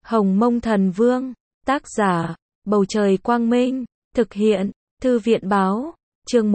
Hồng Mông Thần Vương, tác giả, Bầu Trời Quang Minh, thực hiện, Thư viện Báo, chương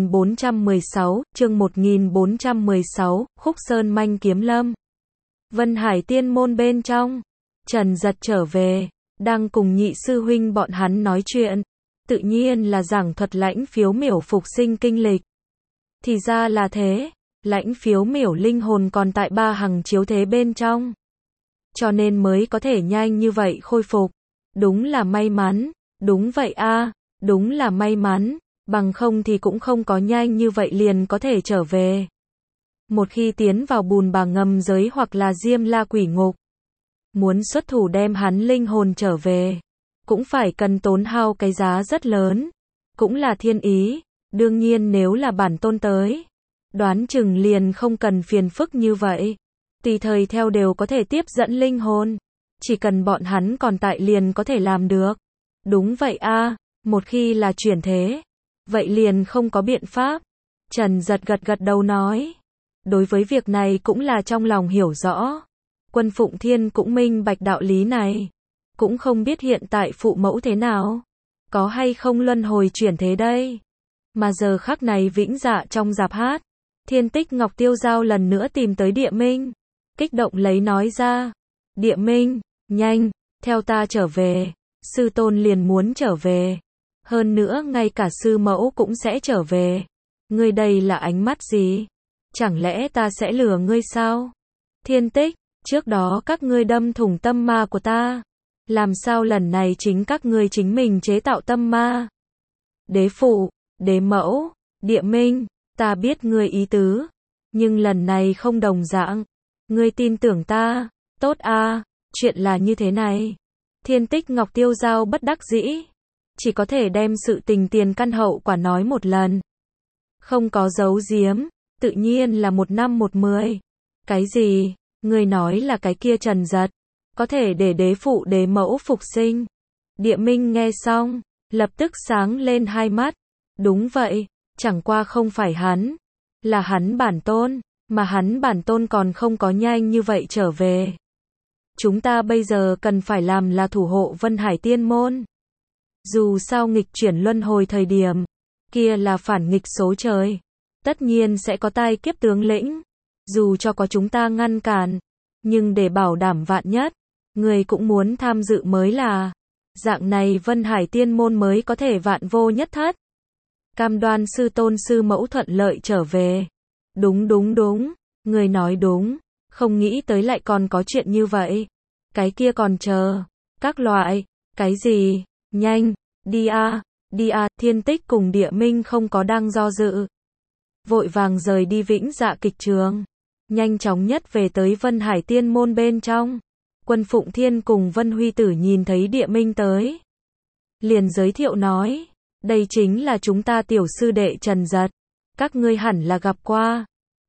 1416, Khúc Sơn Manh Kiếm Lâm. Vân Hải Tiên Môn bên trong, Trần Giật trở về, đang cùng nhị sư huynh bọn hắn nói chuyện, tự nhiên là giảng thuật Lãnh Phiếu Miểu phục sinh kinh lịch. Thì ra là thế, Lãnh Phiếu Miểu linh hồn còn tại ba hằng chiếu thế bên trong, cho nên mới có thể nhanh như vậy khôi phục. Đúng là may mắn, đúng vậy a, đúng là may mắn, bằng không thì cũng không có nhanh như vậy liền có thể trở về. Một khi tiến vào bùn bà ngầm giới hoặc là Diêm La Quỷ Ngục, muốn xuất thủ đem hắn linh hồn trở về, cũng phải cần tốn hao cái giá rất lớn, cũng là thiên ý. Đương nhiên nếu là bản tôn tới, đoán chừng liền không cần phiền phức như vậy, tùy thời theo đều có thể tiếp dẫn linh hồn, chỉ cần bọn hắn còn tại liền có thể làm được. Đúng vậy a, một khi là chuyển thế, vậy liền không có biện pháp. Trần Giật gật gật đầu nói, đối với việc này cũng là trong lòng hiểu rõ. Quân Phụng Thiên cũng minh bạch đạo lý này, cũng không biết hiện tại phụ mẫu thế nào, có hay không luân hồi chuyển thế đây. Mà giờ khắc này Vĩnh Dạ trong rạp hát, Thiên Tích Ngọc Tiêu Giao lần nữa tìm tới Địa Minh, kích động lấy nói ra, Địa Minh, nhanh, theo ta trở về, sư tôn liền muốn trở về, hơn nữa ngay cả sư mẫu cũng sẽ trở về. Ngươi đây là ánh mắt gì? Chẳng lẽ ta sẽ lừa ngươi sao? Thiên Tích, trước đó các ngươi đâm thủng tâm ma của ta, làm sao lần này chính các ngươi chính mình chế tạo tâm ma? Đế phụ, đế mẫu, Địa Minh, ta biết ngươi ý tứ, nhưng lần này không đồng dạng, ngươi tin tưởng ta, tốt a, chuyện là như thế này. Thiên Tích Ngọc Tiêu Giao bất đắc dĩ, chỉ có thể đem sự tình tiền căn hậu quả nói một lần, không có giấu giếm, tự nhiên là 1 năm 1 10. Cái gì? Ngươi nói là cái kia Trần Giật có thể để đế phụ đế mẫu phục sinh? Địa Minh nghe xong, lập tức sáng lên hai mắt. Đúng vậy, chẳng qua không phải hắn, là hắn bản tôn, mà hắn bản tôn còn không có nhanh như vậy trở về. Chúng ta bây giờ cần phải làm là thủ hộ Vân Hải Tiên Môn. Dù sao nghịch chuyển luân hồi thời điểm, kia là phản nghịch số trời, tất nhiên sẽ có tai kiếp tướng lĩnh. Dù cho có chúng ta ngăn cản, nhưng để bảo đảm vạn nhất, người cũng muốn tham dự mới là. Dạng này Vân Hải Tiên Môn mới có thể vạn vô nhất thất. Cam đoan sư tôn sư mẫu thuận lợi trở về. Đúng, người nói đúng, không nghĩ tới lại còn có chuyện như vậy. Cái kia còn chờ, các loại, cái gì, nhanh, đi a, Thiên Tích cùng Địa Minh không có đang do dự, vội vàng rời đi Vĩnh Dạ kịch trường, nhanh chóng nhất về tới Vân Hải Tiên Môn bên trong. Quân Phụng Thiên cùng Vân Huy Tử nhìn thấy Địa Minh tới, liền giới thiệu nói, đây chính là chúng ta tiểu sư đệ Trần Giật, các ngươi hẳn là gặp qua.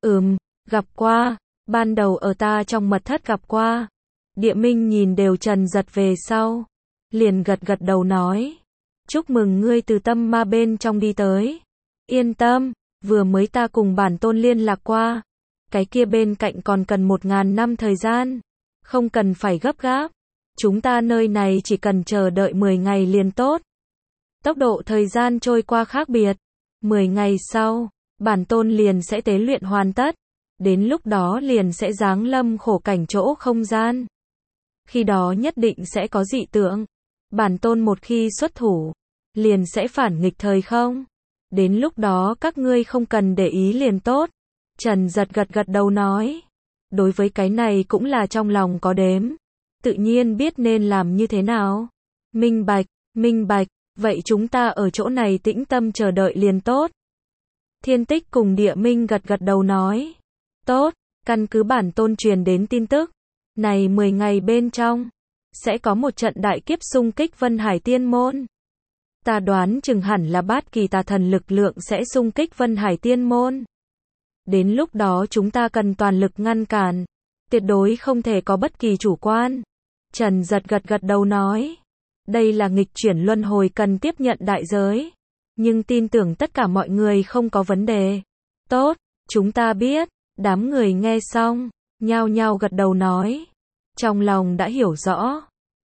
Gặp qua, ban đầu ở ta trong mật thất gặp qua. Địa Minh nhìn đều Trần Giật về sau, liền gật gật đầu nói, chúc mừng ngươi từ tâm ma bên trong đi tới. Yên tâm, vừa mới ta cùng bản tôn liên lạc qua, cái kia bên cạnh còn cần 1000 năm thời gian, không cần phải gấp gáp, chúng ta nơi này chỉ cần chờ đợi 10 ngày liền tốt. Tốc độ thời gian trôi qua khác biệt, 10 ngày sau, bản tôn liền sẽ tế luyện hoàn tất, đến lúc đó liền sẽ giáng lâm khổ cảnh chỗ không gian. Khi đó nhất định sẽ có dị tượng, bản tôn một khi xuất thủ, liền sẽ phản nghịch thời không. Đến lúc đó các ngươi không cần để ý liền tốt. Trần Giật gật gật đầu nói, đối với cái này cũng là trong lòng có đếm, tự nhiên biết nên làm như thế nào. Minh bạch, vậy chúng ta ở chỗ này tĩnh tâm chờ đợi liền tốt. Thiên Tích cùng Địa Minh gật gật đầu nói, tốt, căn cứ bản tôn truyền đến tin tức, này 10 ngày bên trong, sẽ có một trận đại kiếp xung kích Vân Hải Tiên Môn. Ta đoán chừng hẳn là Bát Kỳ tà thần lực lượng sẽ xung kích Vân Hải Tiên Môn. Đến lúc đó chúng ta cần toàn lực ngăn cản, tuyệt đối không thể có bất kỳ chủ quan. Trần Giật gật gật đầu nói, đây là nghịch chuyển luân hồi cần tiếp nhận đại giới, nhưng tin tưởng tất cả mọi người không có vấn đề. Tốt, chúng ta biết. Đám người nghe xong, nhao nhao gật đầu nói, trong lòng đã hiểu rõ,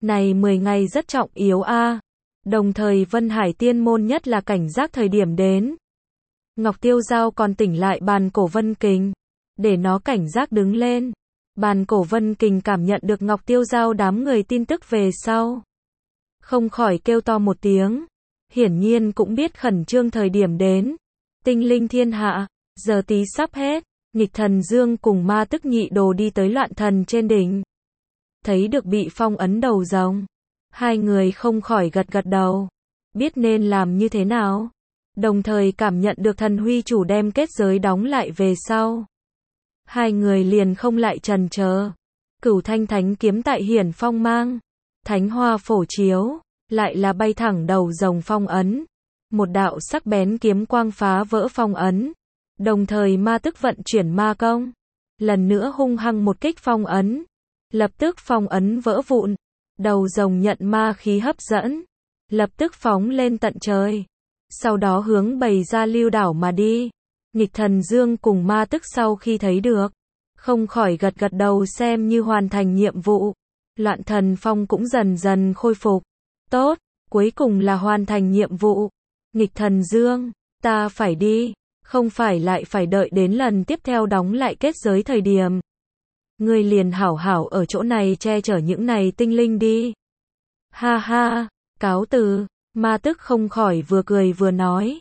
Này 10 ngày rất trọng yếu a. Đồng thời Vân Hải Tiên môn nhất là cảnh giác thời điểm đến. Ngọc Tiêu Giao còn tỉnh lại bàn cổ Vân Kình, để nó cảnh giác đứng lên. Bàn cổ Vân Kình cảm nhận được Ngọc Tiêu Giao đám người tin tức về sau, không khỏi kêu to một tiếng. Hiển nhiên cũng biết khẩn trương thời điểm đến. Tinh linh thiên hạ, giờ tí sắp hết. Nghịch Thần Dương cùng Ma Tức Nhị Đồ đi tới Loạn Thần trên đỉnh. Thấy được bị phong ấn đầu rồng, hai người không khỏi gật gật đầu, biết nên làm như thế nào. Đồng thời cảm nhận được thần huy chủ đem kết giới đóng lại về sau, hai người liền không lại chần chờ. Cửu Thanh Thánh kiếm tại hiển phong mang, thánh hoa phổ chiếu, lại là bay thẳng đầu rồng phong ấn. Một đạo sắc bén kiếm quang phá vỡ phong ấn, đồng thời Ma Tức vận chuyển ma công, lần nữa hung hăng một kích phong ấn. Lập tức phong ấn vỡ vụn, đầu rồng nhận ma khí hấp dẫn, lập tức phóng lên tận trời, sau đó hướng bầy ra lưu đảo mà đi. Nghịch Thần Dương cùng Ma Tức sau khi thấy được, không khỏi gật gật đầu xem như hoàn thành nhiệm vụ. Loạn Thần Phong cũng dần dần khôi phục. Tốt, cuối cùng là hoàn thành nhiệm vụ. Nghịch Thần Dương, ta phải đi, không phải lại phải đợi đến lần tiếp theo đóng lại kết giới thời điểm. Ngươi liền hảo hảo ở chỗ này che chở những này tinh linh đi. Ha ha, cáo từ. Ma Tức không khỏi vừa cười vừa nói.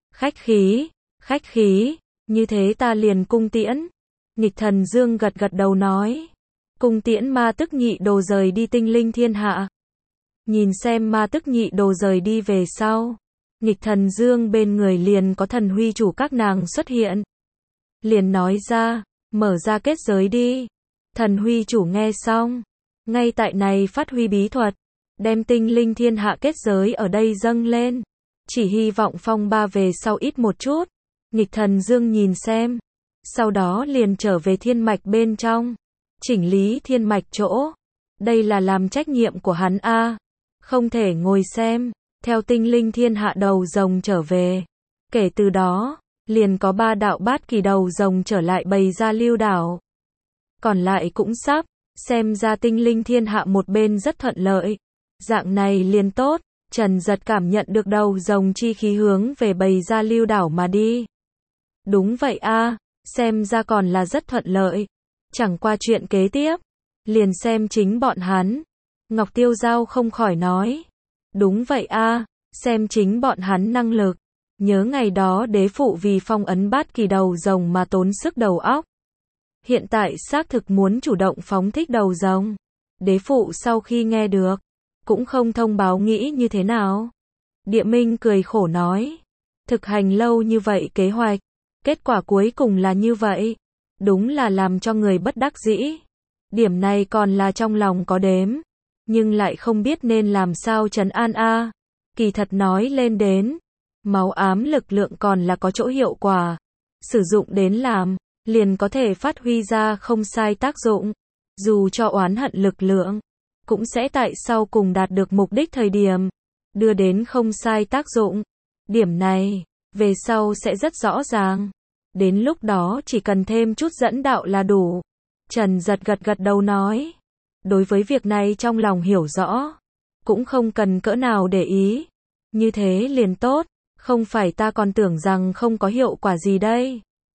Khách khí, như thế ta liền cung tiễn. Nghịch Thần Dương gật gật đầu nói. Cung tiễn Ma Tức Nhị Đồ rời đi tinh linh thiên hạ. Nhìn xem Ma Tức Nhị Đồ rời đi về sau, Nghịch Thần Dương bên người liền có thần huy chủ các nàng xuất hiện. Liền nói ra, mở ra kết giới đi. Thần huy chủ nghe xong, ngay tại này phát huy bí thuật, đem tinh linh thiên hạ kết giới ở đây dâng lên. Chỉ hy vọng phong ba về sau ít một chút. Nghịch Thần Dương nhìn xem, sau đó liền trở về thiên mạch bên trong, chỉnh lý thiên mạch chỗ. Đây là làm trách nhiệm của hắn a, không thể ngồi xem, theo tinh linh thiên hạ đầu rồng trở về. Kể từ đó, liền có 3 đạo bát kỳ đầu rồng trở lại bầy ra lưu đảo. Còn lại cũng sắp, xem ra tinh linh thiên hạ một bên rất thuận lợi. Dạng này liền tốt, Trần Giật cảm nhận được đầu rồng chi khí hướng về bầy ra lưu đảo mà đi. Đúng vậy a, xem ra còn là rất thuận lợi. Chẳng qua chuyện kế tiếp, liền xem chính bọn hắn. Ngọc Tiêu Giao không khỏi nói. Đúng vậy a, xem chính bọn hắn năng lực. Nhớ ngày đó đế phụ vì phong ấn bát kỳ đầu rồng mà tốn sức đầu óc. Hiện tại xác thực muốn chủ động phóng thích đầu rồng. Đế phụ sau khi nghe được, cũng không thông báo nghĩ như thế nào. Địa Minh cười khổ nói. Thực hành lâu như vậy kế hoạch, kết quả cuối cùng là như vậy. Đúng là làm cho người bất đắc dĩ. Điểm này còn là trong lòng có đếm, nhưng lại không biết nên làm sao trấn an a. Kỳ thật nói lên đến, máu ám lực lượng còn là có chỗ hiệu quả. Sử dụng đến làm, liền có thể phát huy ra không sai tác dụng. Dù cho oán hận lực lượng, cũng sẽ tại sau cùng đạt được mục đích thời điểm, đưa đến không sai tác dụng. Điểm này, về sau sẽ rất rõ ràng. Đến lúc đó chỉ cần thêm chút dẫn đạo là đủ. Trần Giật gật gật đầu nói. Đối với việc này trong lòng hiểu rõ, cũng không cần cỡ nào để ý. Như thế liền tốt, không phải ta còn tưởng rằng không có hiệu quả gì đây.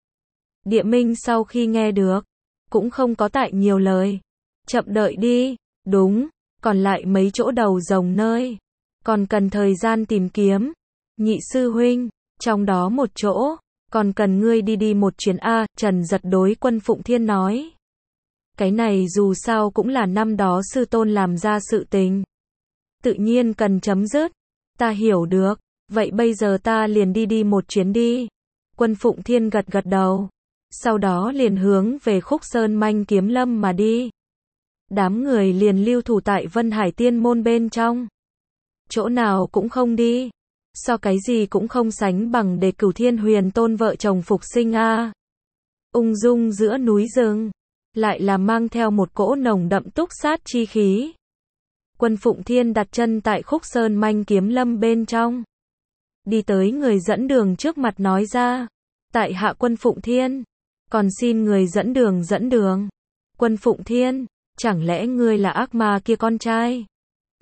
Địa Minh sau khi nghe được, cũng không có tại nhiều lời. Chậm đợi đi, đúng, còn lại mấy chỗ đầu rồng nơi, còn cần thời gian tìm kiếm. Nhị sư huynh, trong đó một chỗ, còn cần ngươi đi một chuyến a. Trần Giật đối Quân Phụng Thiên nói. Cái này dù sao cũng là năm đó sư tôn làm ra sự tình, tự nhiên cần chấm dứt. Ta hiểu được, vậy bây giờ ta liền đi một chuyến đi. Quân Phụng Thiên gật gật đầu, sau đó liền hướng về Khúc Sơn Manh Kiếm Lâm mà đi. Đám người liền lưu thủ tại Vân Hải Tiên môn bên trong, chỗ nào cũng không đi. So cái gì cũng không sánh bằng để Cửu Thiên Huyền Tôn vợ chồng phục sinh a. Ung dung giữa núi rừng, lại là mang theo một cỗ nồng đậm túc sát chi khí. Quân Phụng Thiên đặt chân tại Khúc Sơn Manh Kiếm Lâm bên trong, đi tới người dẫn đường trước mặt nói ra. Tại hạ Quân Phụng Thiên, còn xin người dẫn đường. Quân Phụng Thiên, chẳng lẽ ngươi là ác ma kia con trai?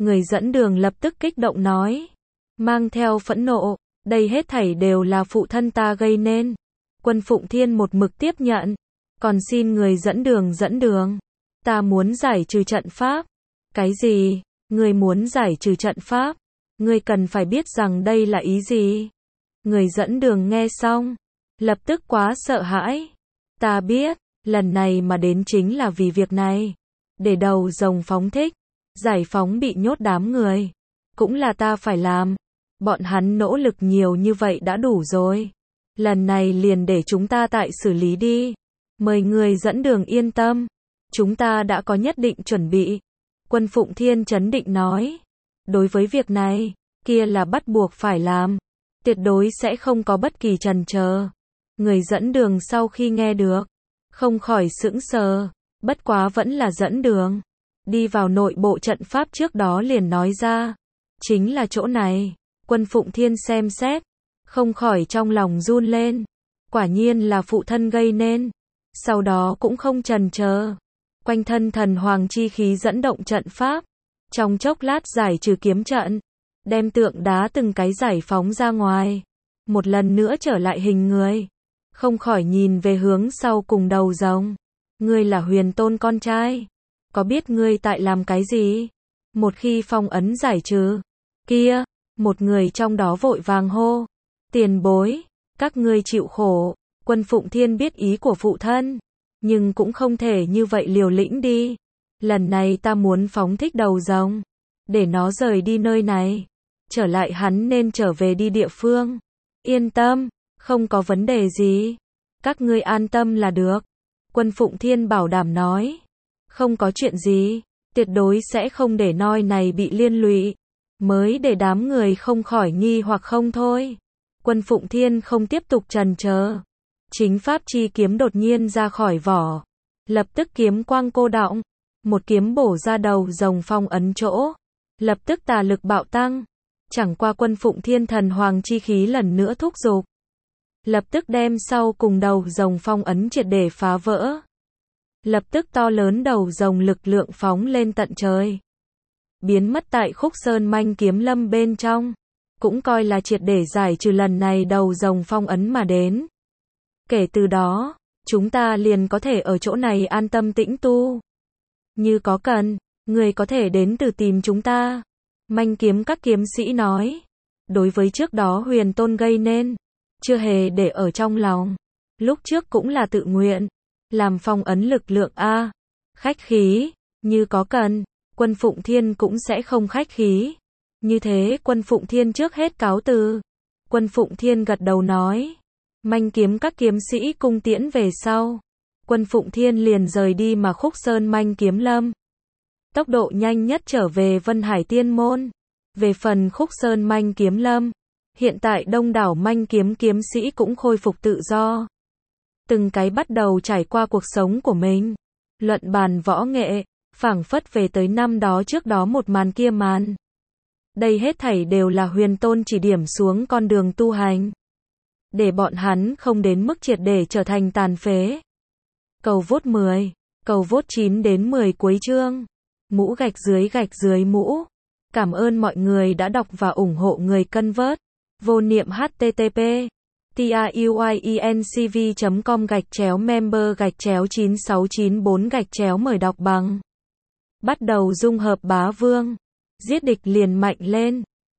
Người dẫn đường lập tức kích động nói, mang theo phẫn nộ, đây hết thảy đều là phụ thân ta gây nên. Quân Phụng Thiên một mực tiếp nhận, còn xin người dẫn đường. Ta muốn giải trừ trận pháp. Cái gì? Ngươi muốn giải trừ trận pháp? Ngươi cần phải biết rằng đây là ý gì? Người dẫn đường nghe xong, lập tức quá sợ hãi. Ta biết, lần này mà đến chính là vì việc này. Để đầu rồng phóng thích, giải phóng bị nhốt đám người. Cũng là ta phải làm. Bọn hắn nỗ lực nhiều như vậy đã đủ rồi. Lần này liền để chúng ta tại xử lý đi. Mời người dẫn đường yên tâm. Chúng ta đã có nhất định chuẩn bị. Quân Phụng Thiên trấn định nói. Đối với việc này, kia là bắt buộc phải làm. Tuyệt đối sẽ không có bất kỳ chần chờ. Người dẫn đường sau khi nghe được, không khỏi sững sờ. Bất quá vẫn là dẫn đường. Đi vào nội bộ trận pháp trước đó liền nói ra. Chính là chỗ này. Quân Phụng Thiên xem xét, không khỏi trong lòng run lên. Quả nhiên là phụ thân gây nên. Sau đó cũng không chần chờ. Quanh thân thần hoàng chi khí dẫn động trận pháp. Trong chốc lát giải trừ kiếm trận. Đem tượng đá từng cái giải phóng ra ngoài. Một lần nữa trở lại hình người. Không khỏi nhìn về hướng sau cùng đầu rồng. Ngươi là Huyền Tôn con trai. Có biết ngươi tại làm cái gì? Một khi phong ấn giải trừ. Kia, một người trong đó vội vàng hô. Tiền bối, các ngươi chịu khổ. Quân Phụng Thiên biết ý của phụ thân. Nhưng cũng không thể như vậy liều lĩnh đi. Lần này ta muốn phóng thích đầu rồng. Để nó rời đi nơi này. Trở lại hắn nên trở về đi địa phương. Yên tâm, không có vấn đề gì. Các ngươi an tâm là được. Quân Phụng Thiên bảo đảm nói. Không có chuyện gì. Tuyệt đối sẽ không để nơi này bị liên lụy. Mới để đám người không khỏi nghi hoặc không thôi. Quân Phụng Thiên không tiếp tục chần chờ. Chính pháp chi kiếm đột nhiên ra khỏi vỏ. Lập tức kiếm quang cô đọng. Một kiếm bổ ra đầu rồng phong ấn chỗ. Lập tức tà lực bạo tăng. Chẳng qua Quân Phụng Thiên thần hoàng chi khí lần nữa thúc giục. Lập tức đem sau cùng đầu rồng phong ấn triệt để phá vỡ. Lập tức to lớn đầu rồng lực lượng phóng lên tận trời. Biến mất tại Khúc Sơn Manh Kiếm Lâm bên trong. Cũng coi là triệt để giải trừ lần này đầu rồng phong ấn mà đến. Kể từ đó, chúng ta liền có thể ở chỗ này an tâm tĩnh tu. Như có cần, người có thể đến từ tìm chúng ta. Manh kiếm các kiếm sĩ nói. Đối với trước đó Huyền Tôn gây nên, chưa hề để ở trong lòng. Lúc trước cũng là tự nguyện. Làm phong ấn lực lượng A. Khách khí, như có cần, Quân Phụng Thiên cũng sẽ không khách khí. Như thế Quân Phụng Thiên trước hết cáo từ. Quân Phụng Thiên gật đầu nói. Manh kiếm các kiếm sĩ cung tiễn về sau. Quân Phụng Thiên liền rời đi mà Khúc Sơn Manh Kiếm Lâm. Tốc độ nhanh nhất trở về Vân Hải Tiên Môn. Về phần Khúc Sơn Manh Kiếm Lâm, hiện tại đông đảo manh kiếm kiếm sĩ cũng khôi phục tự do. Từng cái bắt đầu trải qua cuộc sống của mình. Luận bàn võ nghệ, phảng phất về tới năm đó trước đó một màn kia màn. Đây hết thảy đều là Huyền Tôn chỉ điểm xuống con đường tu hành. Để bọn hắn không đến mức triệt để trở thành tàn phế. Cầu vote 10, cầu vote 9 đến 10 cuối chương. Mũ gạch dưới mũ. Cảm ơn mọi người đã đọc và ủng hộ người cân vớt. Vô niệm http truyencv.com/member/9694 mời đọc bằng. Bắt đầu dung hợp bá vương. Giết địch liền mạnh lên.